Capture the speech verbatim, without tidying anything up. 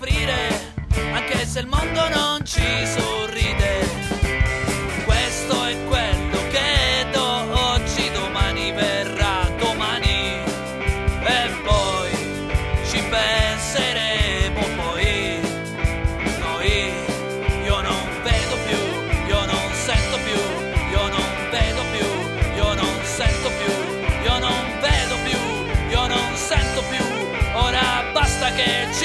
soffrire, anche se il mondo non ci sorride. Questo è quello che do oggi, domani verrà domani, e poi ci penseremo poi. Noi, io non vedo più, io non sento più, io non vedo più, io non sento più, io non vedo più, io non sento più. Ora basta che ci